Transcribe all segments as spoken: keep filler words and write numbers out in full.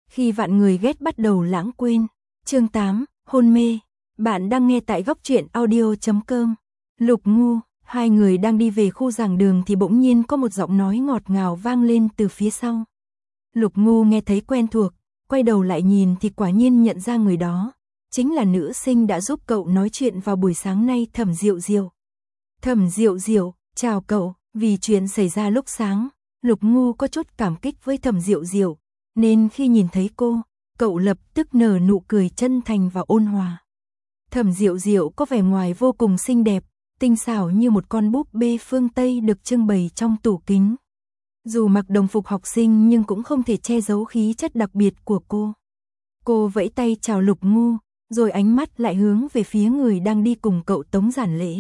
Khi vạn người ghét bắt đầu lãng quên. Chương tám, hôn mê. Bạn đang nghe tại góc truyện audio chấm com. Lục Ngu, hai người đang đi về khu giảng đường thì bỗng nhiên có một giọng nói ngọt ngào vang lên từ phía sau. Lục Ngu nghe thấy quen thuộc, quay đầu lại nhìn thì quả nhiên nhận ra người đó. Chính là nữ sinh đã giúp cậu nói chuyện vào buổi sáng nay, Thẩm Diệu Diệu. Thẩm Diệu Diệu, chào cậu. Vì chuyện xảy ra lúc sáng, Lục Ngu có chút cảm kích với Thẩm Diệu Diệu, nên khi nhìn thấy cô, cậu lập tức nở nụ cười chân thành và ôn hòa. Thẩm Diệu Diệu có vẻ ngoài vô cùng xinh đẹp, tinh xảo như một con búp bê phương Tây được trưng bày trong tủ kính. Dù mặc đồng phục học sinh nhưng cũng không thể che giấu khí chất đặc biệt của cô. Cô vẫy tay chào Lục Ngu, rồi ánh mắt lại hướng về phía người đang đi cùng cậu, Tống Giản Lễ.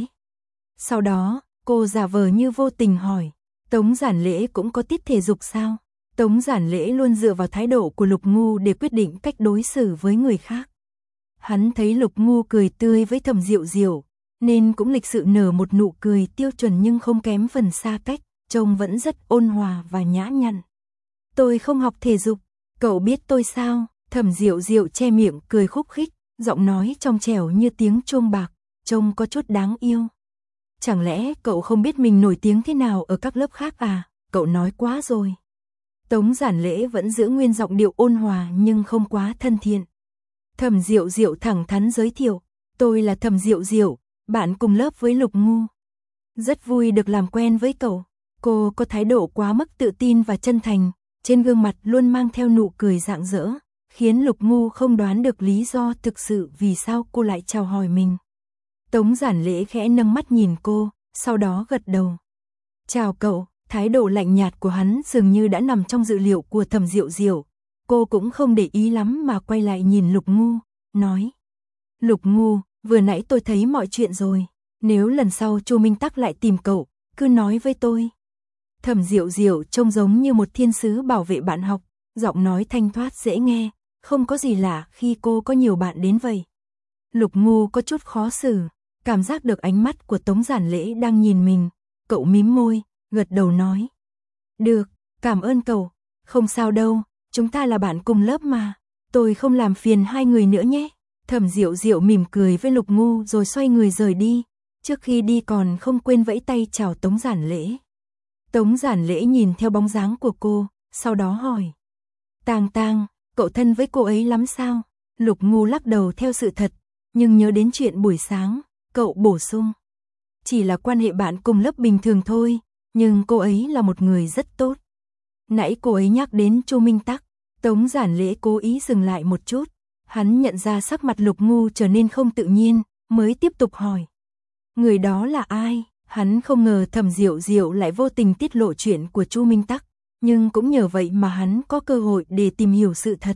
Sau đó, cô giả vờ như vô tình hỏi, Tống Giản Lễ cũng có tiết thể dục sao? Tống Giản Lễ luôn dựa vào thái độ của Lục Ngu để quyết định cách đối xử với người khác. Hắn thấy Lục Ngu cười tươi với Thẩm Diệu Diệu, nên cũng lịch sự nở một nụ cười tiêu chuẩn nhưng không kém phần xa cách, trông vẫn rất ôn hòa và nhã nhặn. Tôi không học thể dục, cậu biết tôi sao? Thẩm Diệu Diệu che miệng cười khúc khích, giọng nói trong trẻo như tiếng chuông bạc, trông có chút đáng yêu. Chẳng lẽ cậu không biết mình nổi tiếng thế nào ở các lớp khác à? Cậu nói quá rồi. Tống Giản Lễ vẫn giữ nguyên giọng điệu ôn hòa nhưng không quá thân thiện. Thẩm Diệu Diệu thẳng thắn giới thiệu, tôi là Thẩm Diệu Diệu, bạn cùng lớp với Lục Ngu. Rất vui được làm quen với cậu. Cô có thái độ quá mức tự tin và chân thành, trên gương mặt luôn mang theo nụ cười rạng rỡ, khiến Lục Ngu không đoán được lý do thực sự vì sao cô lại chào hỏi mình. Tống Giản Lễ khẽ nâng mắt nhìn cô, sau đó gật đầu. Chào cậu. Thái độ lạnh nhạt của hắn dường như đã nằm trong dự liệu của Thẩm Diệu Diệu. Cô cũng không để ý lắm mà quay lại nhìn Lục Ngu, nói. Lục Ngu, vừa nãy tôi thấy mọi chuyện rồi. Nếu lần sau Chu Minh Tắc lại tìm cậu, cứ nói với tôi. Thẩm Diệu Diệu trông giống như một thiên sứ bảo vệ bạn học, giọng nói thanh thoát dễ nghe, không có gì lạ khi cô có nhiều bạn đến vậy. Lục Ngu có chút khó xử, cảm giác được ánh mắt của Tống Giản Lễ đang nhìn mình, cậu mím môi, gật đầu nói. Được, cảm ơn cậu, không sao đâu, chúng ta là bạn cùng lớp mà, tôi không làm phiền hai người nữa nhé. Thẩm Diệu Diệu mỉm cười với Lục Ngu rồi xoay người rời đi, trước khi đi còn không quên vẫy tay chào Tống Giản Lễ. Tống Giản Lễ nhìn theo bóng dáng của cô, sau đó hỏi. Tang Tang, cậu thân với cô ấy lắm sao? Lục Ngu lắc đầu theo sự thật, nhưng nhớ đến chuyện buổi sáng, cậu bổ sung. Chỉ là quan hệ bạn cùng lớp bình thường thôi. Nhưng cô ấy là một người rất tốt. Nãy cô ấy nhắc đến Chu Minh Tắc, Tống Giản Lễ cố ý dừng lại một chút. Hắn nhận ra sắc mặt Lục Ngu trở nên không tự nhiên, mới tiếp tục hỏi. Người đó là ai? Hắn không ngờ Thẩm Diệu Diệu lại vô tình tiết lộ chuyện của Chu Minh Tắc, nhưng cũng nhờ vậy mà hắn có cơ hội để tìm hiểu sự thật.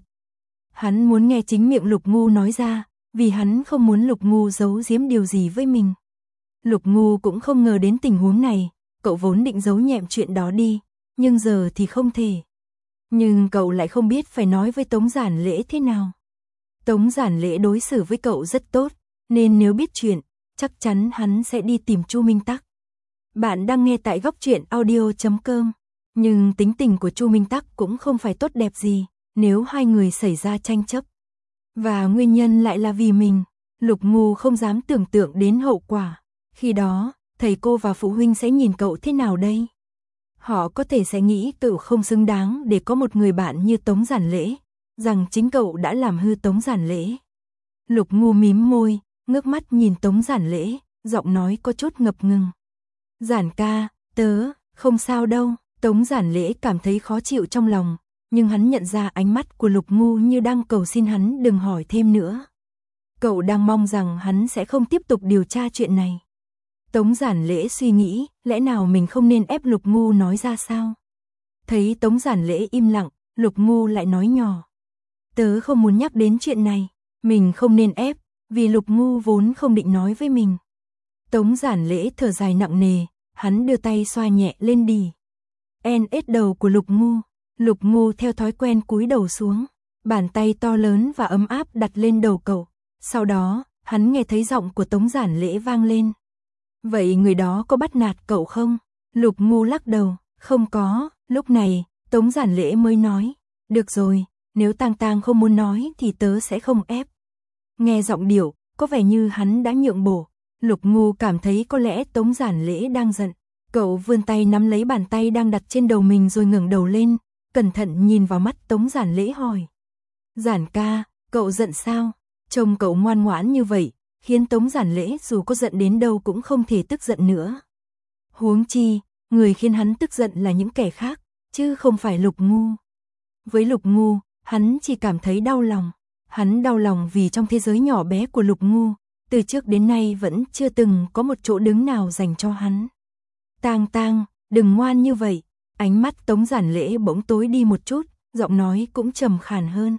Hắn muốn nghe chính miệng Lục Ngu nói ra, vì hắn không muốn Lục Ngu giấu giếm điều gì với mình. Lục Ngu cũng không ngờ đến tình huống này. Cậu vốn định giấu nhẹm chuyện đó đi, nhưng giờ thì không thể. Nhưng cậu lại không biết phải nói với Tống Giản Lễ thế nào. Tống Giản Lễ đối xử với cậu rất tốt, nên nếu biết chuyện, chắc chắn hắn sẽ đi tìm Chu Minh Tắc. Bạn đang nghe tại góc truyện audio chấm com. Nhưng tính tình của Chu Minh Tắc cũng không phải tốt đẹp gì, nếu hai người xảy ra tranh chấp. Và nguyên nhân lại là vì mình, Lục Ngu không dám tưởng tượng đến hậu quả. Khi đó, thầy cô và phụ huynh sẽ nhìn cậu thế nào đây? Họ có thể sẽ nghĩ cậu không xứng đáng để có một người bạn như Tống Giản Lễ, rằng chính cậu đã làm hư Tống Giản Lễ. Lục Ngu mím môi, ngước mắt nhìn Tống Giản Lễ, giọng nói có chút ngập ngừng. Giản ca, tớ, không sao đâu. Tống Giản Lễ cảm thấy khó chịu trong lòng, nhưng hắn nhận ra ánh mắt của Lục Ngu như đang cầu xin hắn đừng hỏi thêm nữa. Cậu đang mong rằng hắn sẽ không tiếp tục điều tra chuyện này. Tống Giản Lễ suy nghĩ, lẽ nào mình không nên ép Lục Ngu nói ra sao? Thấy Tống Giản Lễ im lặng, Lục Ngu lại nói nhỏ. Tớ không muốn nhắc đến chuyện này, mình không nên ép, vì Lục Ngu vốn không định nói với mình. Tống Giản Lễ thở dài nặng nề, hắn đưa tay xoa nhẹ lên đì en ét đầu của Lục Ngu. Lục Ngu theo thói quen cúi đầu xuống, bàn tay to lớn và ấm áp đặt lên đầu cậu. Sau đó, hắn nghe thấy giọng của Tống Giản Lễ vang lên. Vậy người đó có bắt nạt cậu không? Lục Ngu lắc đầu, không có. Lúc này, Tống Giản Lễ mới nói, được rồi, nếu Tang Tang không muốn nói thì tớ sẽ không ép. Nghe giọng điệu, có vẻ như hắn đã nhượng bộ. Lục Ngu cảm thấy có lẽ Tống Giản Lễ đang giận. Cậu vươn tay nắm lấy bàn tay đang đặt trên đầu mình rồi ngẩng đầu lên, cẩn thận nhìn vào mắt Tống Giản Lễ hỏi. Giản ca, cậu giận sao? Trông cậu ngoan ngoãn như vậy, khiến Tống Giản Lễ dù có giận đến đâu cũng không thể tức giận nữa. Huống chi, người khiến hắn tức giận là những kẻ khác, chứ không phải Lục Ngu. Với Lục Ngu, hắn chỉ cảm thấy đau lòng. Hắn đau lòng vì trong thế giới nhỏ bé của Lục Ngu, từ trước đến nay vẫn chưa từng có một chỗ đứng nào dành cho hắn. Tang Tang, đừng ngoan như vậy. Ánh mắt Tống Giản Lễ bỗng tối đi một chút, giọng nói cũng trầm khàn hơn.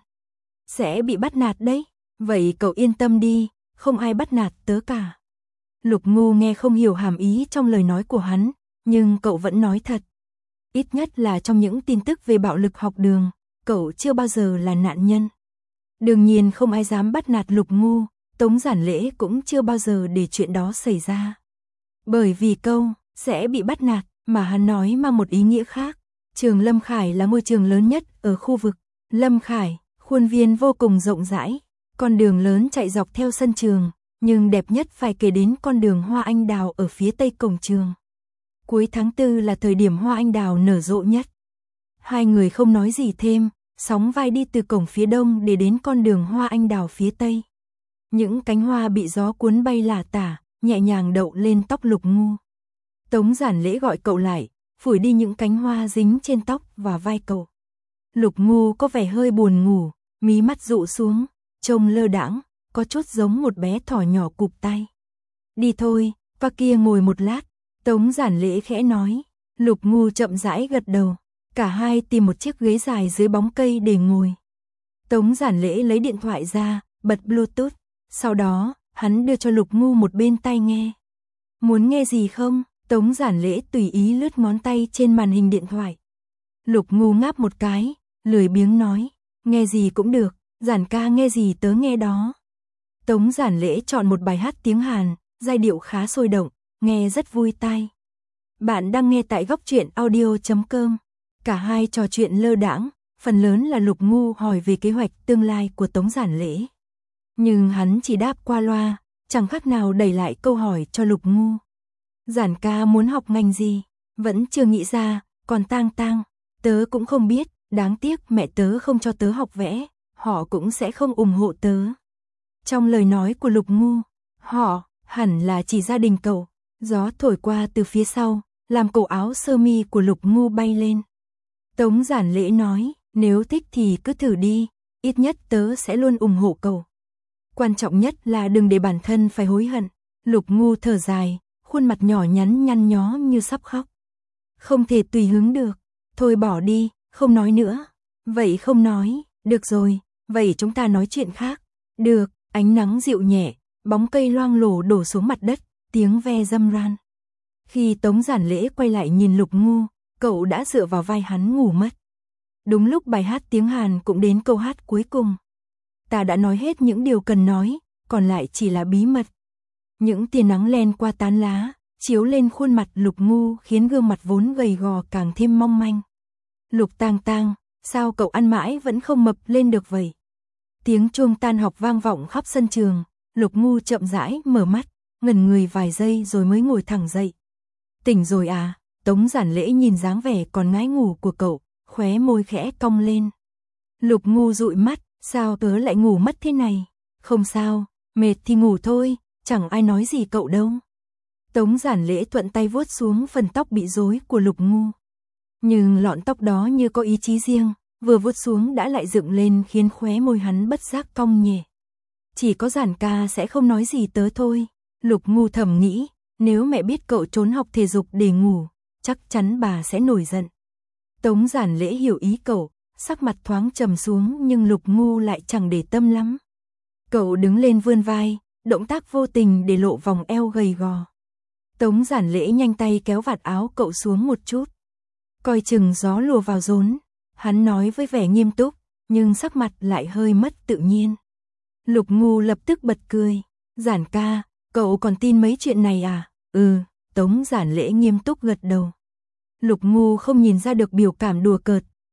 Sẽ bị bắt nạt đấy, vậy cậu yên tâm đi, không ai bắt nạt tớ cả. Lục Ngu nghe không hiểu hàm ý trong lời nói của hắn, nhưng cậu vẫn nói thật. Ít nhất là trong những tin tức về bạo lực học đường, cậu chưa bao giờ là nạn nhân. Đương nhiên không ai dám bắt nạt Lục Ngu, Tống Giản Lễ cũng chưa bao giờ để chuyện đó xảy ra. Bởi vì câu sẽ bị bắt nạt mà hắn nói mang một ý nghĩa khác. Trường Lâm Khải là ngôi trường lớn nhất ở khu vực Lâm Khải, khuôn viên vô cùng rộng rãi, con đường lớn chạy dọc theo sân trường, nhưng đẹp nhất phải kể đến con đường hoa anh đào ở phía tây cổng trường. Cuối tháng tư là thời điểm hoa anh đào nở rộ nhất. Hai người không nói gì thêm, sóng vai đi từ cổng phía đông để đến con đường hoa anh đào phía tây. Những cánh hoa bị gió cuốn bay lả tả, nhẹ nhàng đậu lên tóc Lục Ngu. Tống Giản Lễ gọi cậu lại, phủi đi những cánh hoa dính trên tóc và vai cậu. Lục Ngu có vẻ hơi buồn ngủ, mí mắt dụ xuống, trông lơ đãng, có chút giống một bé thỏ nhỏ cụp tay. Đi thôi, qua kia ngồi một lát, Tống Giản Lễ khẽ nói. Lục Ngu chậm rãi gật đầu, cả hai tìm một chiếc ghế dài dưới bóng cây để ngồi. Tống Giản Lễ lấy điện thoại ra, bật Bluetooth, sau đó, hắn đưa cho Lục Ngu một bên tai nghe. Muốn nghe gì không? Tống Giản Lễ tùy ý lướt ngón tay trên màn hình điện thoại. Lục Ngu ngáp một cái, lười biếng nói, nghe gì cũng được, Giản ca nghe gì tớ nghe đó. Tống Giản Lễ chọn một bài hát tiếng Hàn, giai điệu khá sôi động, nghe rất vui tai. Bạn đang nghe tại góc truyện audio chấm com. Cả hai trò chuyện lơ đãng, phần lớn là Lục Ngu hỏi về kế hoạch tương lai của Tống Giản Lễ. Nhưng hắn chỉ đáp qua loa, chẳng khác nào đẩy lại câu hỏi cho Lục Ngu. Giản ca muốn học ngành gì? Vẫn chưa nghĩ ra, còn Tang Tang, tớ cũng không biết, đáng tiếc mẹ tớ không cho tớ học vẽ, họ cũng sẽ không ủng hộ tớ. Trong lời nói của Lục Ngu, họ, hẳn là chỉ gia đình cậu. Gió thổi qua từ phía sau, làm cổ áo sơ mi của Lục Ngu bay lên. Tống Giản Lễ nói, nếu thích thì cứ thử đi, ít nhất tớ sẽ luôn ủng hộ cậu. Quan trọng nhất là đừng để bản thân phải hối hận. Lục Ngu thở dài, khuôn mặt nhỏ nhắn nhăn nhó như sắp khóc. Không thể tùy hứng được, thôi bỏ đi, không nói nữa. Vậy không nói, được rồi, vậy chúng ta nói chuyện khác. Được, ánh nắng dịu nhẹ, bóng cây loang lổ đổ xuống mặt đất, tiếng ve râm ran. Khi Tống Giản Lễ quay lại nhìn Lục Ngu, cậu đã dựa vào vai hắn ngủ mất. Đúng lúc bài hát tiếng Hàn cũng đến câu hát cuối cùng. Ta đã nói hết những điều cần nói, còn lại chỉ là bí mật. Những tia nắng len qua tán lá, chiếu lên khuôn mặt Lục Ngu khiến gương mặt vốn gầy gò càng thêm mong manh. Lục Tang Tang, sao cậu ăn mãi vẫn không mập lên được vậy? Tiếng chuông tan học vang vọng khắp sân trường, Lục Ngu chậm rãi mở mắt, ngẩn người vài giây rồi mới ngồi thẳng dậy. Tỉnh rồi à? Tống Giản Lễ nhìn dáng vẻ còn ngái ngủ của cậu, khóe môi khẽ cong lên. Lục Ngu dụi mắt, sao tớ lại ngủ mất thế này? Không sao, mệt thì ngủ thôi, chẳng ai nói gì cậu đâu. Tống Giản Lễ thuận tay vuốt xuống phần tóc bị rối của Lục Ngu. Nhưng lọn tóc đó như có ý chí riêng, vừa vuốt xuống đã lại dựng lên khiến khóe môi hắn bất giác cong nhẹ. Chỉ có Giản ca sẽ không nói gì tớ thôi. Lục Ngu thầm nghĩ, nếu mẹ biết cậu trốn học thể dục để ngủ, chắc chắn bà sẽ nổi giận. Tống Giản Lễ hiểu ý cậu, sắc mặt thoáng trầm xuống nhưng Lục Ngu lại chẳng để tâm lắm. Cậu đứng lên vươn vai, động tác vô tình để lộ vòng eo gầy gò. Tống Giản Lễ nhanh tay kéo vạt áo cậu xuống một chút. Coi chừng gió lùa vào rốn, hắn nói với vẻ nghiêm túc, nhưng sắc mặt lại hơi mất tự nhiên. Lục Ngu lập tức bật cười, Giản ca, cậu còn tin mấy chuyện này à? Ừ, Tống Giản Lễ nghiêm túc gật đầu. Lục Ngu không nhìn ra được biểu cảm đùa cợt,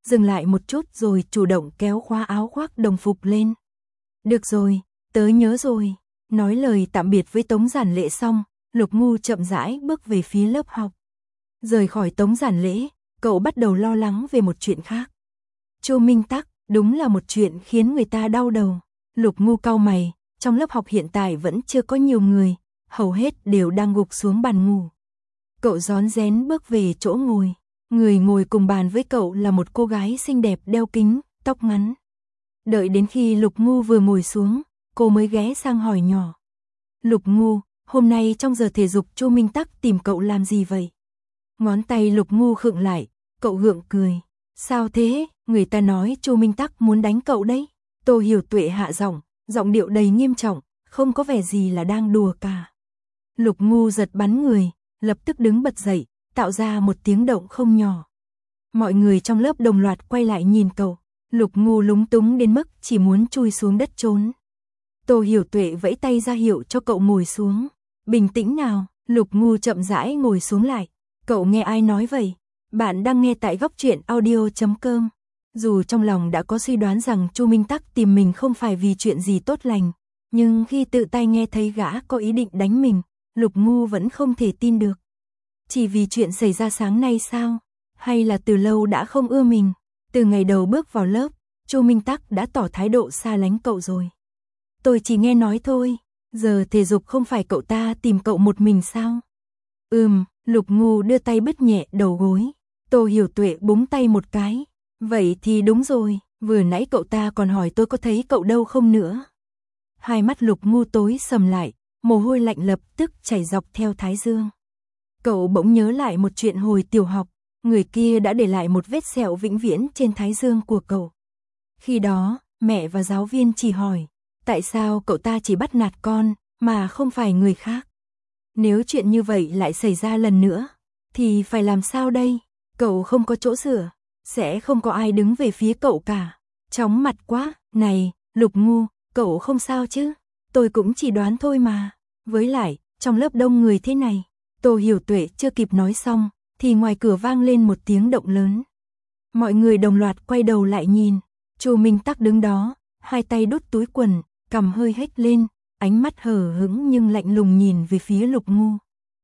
dừng lại một chút rồi chủ động kéo khóa áo khoác đồng phục lên. Được rồi, tớ nhớ rồi. Nói lời tạm biệt với Tống Giản Lễ xong, Lục Ngu chậm rãi bước về phía lớp học. Rời khỏi Tống Giản Lễ, cậu bắt đầu lo lắng về một chuyện khác. Chu Minh Tắc, đúng là một chuyện khiến người ta đau đầu. Lục Ngu cau mày, trong lớp học hiện tại vẫn chưa có nhiều người, hầu hết đều đang gục xuống bàn ngủ. Cậu rón rén bước về chỗ ngồi. Người ngồi cùng bàn với cậu là một cô gái xinh đẹp đeo kính, tóc ngắn. Đợi đến khi Lục Ngu vừa ngồi xuống, cô mới ghé sang hỏi nhỏ. Lục Ngu, hôm nay trong giờ thể dục Chu Minh Tắc tìm cậu làm gì vậy? Ngón tay Lục Ngu khựng lại, cậu gượng cười. Sao thế, người ta nói Chu Minh Tắc muốn đánh cậu đấy. Tô Hiểu Tuệ hạ giọng, giọng điệu đầy nghiêm trọng, không có vẻ gì là đang đùa cả. Lục Ngu giật bắn người, lập tức đứng bật dậy, tạo ra một tiếng động không nhỏ. Mọi người trong lớp đồng loạt quay lại nhìn cậu. Lục Ngu lúng túng đến mức chỉ muốn chui xuống đất trốn. Tô Hiểu Tuệ vẫy tay ra hiệu cho cậu ngồi xuống. Bình tĩnh nào, Lục Ngu chậm rãi ngồi xuống lại. Cậu nghe ai nói vậy? Bạn đang nghe tại góc truyện audio chấm com. Dù trong lòng đã có suy đoán rằng Chu Minh Tắc tìm mình không phải vì chuyện gì tốt lành, nhưng khi tự tay nghe thấy gã có ý định đánh mình, Lục Ngu vẫn không thể tin được. Chỉ vì chuyện xảy ra sáng nay sao? Hay là từ lâu đã không ưa mình? Từ ngày đầu bước vào lớp, Chu Minh Tắc đã tỏ thái độ xa lánh cậu rồi. Tôi chỉ nghe nói thôi, giờ thể dục không phải cậu ta tìm cậu một mình sao? Ừm, Lục Ngu đưa tay bứt nhẹ đầu gối. Tô Hiểu Tuệ búng tay một cái. Vậy thì đúng rồi, vừa nãy cậu ta còn hỏi tôi có thấy cậu đâu không nữa. Hai mắt Lục Ngu tối sầm lại, mồ hôi lạnh lập tức chảy dọc theo thái dương. Cậu bỗng nhớ lại một chuyện hồi tiểu học, người kia đã để lại một vết sẹo vĩnh viễn trên thái dương của cậu. Khi đó, mẹ và giáo viên chỉ hỏi, tại sao cậu ta chỉ bắt nạt con, mà không phải người khác. Nếu chuyện như vậy lại xảy ra lần nữa, thì phải làm sao đây? Cậu không có chỗ sửa, sẽ không có ai đứng về phía cậu cả. Chóng mặt quá, này, Lục Ngu, cậu không sao chứ? Tôi cũng chỉ đoán thôi mà. Với lại, trong lớp đông người thế này, Tô Hiểu Tuệ chưa kịp nói xong, thì ngoài cửa vang lên một tiếng động lớn. Mọi người đồng loạt quay đầu lại nhìn, Chu Minh Tắc đứng đó, hai tay đút túi quần, cằm hơi hếch lên, ánh mắt hờ hững nhưng lạnh lùng nhìn về phía Lục Ngu.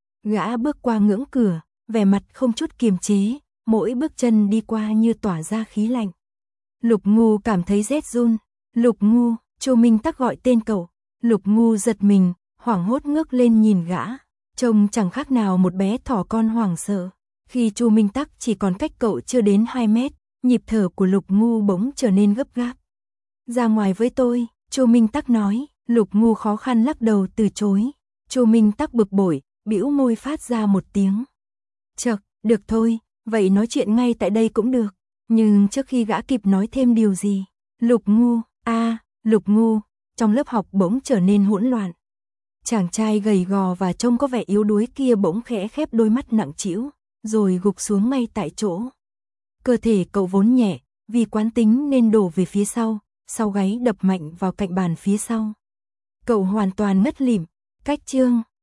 Gã bước qua ngưỡng cửa, vẻ mặt không chút kiềm chế, mỗi bước chân đi qua như tỏa ra khí lạnh. Lục Ngu cảm thấy rét run. Lục Ngu, Chu Minh Tắc gọi tên cậu. Lục Ngu giật mình, hoảng hốt ngước lên nhìn gã, trông chẳng khác nào một bé thỏ con hoảng sợ. Khi Chu Minh Tắc chỉ còn cách cậu chưa đến hai mét, nhịp thở của Lục Ngu bỗng trở nên gấp gáp. Ra ngoài với tôi, Chu Minh Tắc nói. Lục Ngu khó khăn lắc đầu từ chối. Chu Minh Tắc bực bội, bĩu môi phát ra một tiếng. Chậc, được thôi, vậy nói chuyện ngay tại đây cũng được. Nhưng trước khi gã kịp nói thêm điều gì, Lục Ngu, a, à, Lục Ngu, trong lớp học bỗng trở nên hỗn loạn. Chàng trai gầy gò và trông có vẻ yếu đuối kia bỗng khẽ khép đôi mắt nặng trĩu, rồi gục xuống ngay tại chỗ. Cơ thể cậu vốn nhẹ, vì quán tính nên đổ về phía sau, sau gáy đập mạnh vào cạnh bàn phía sau. Cậu hoàn toàn ngất lịm, cách chương.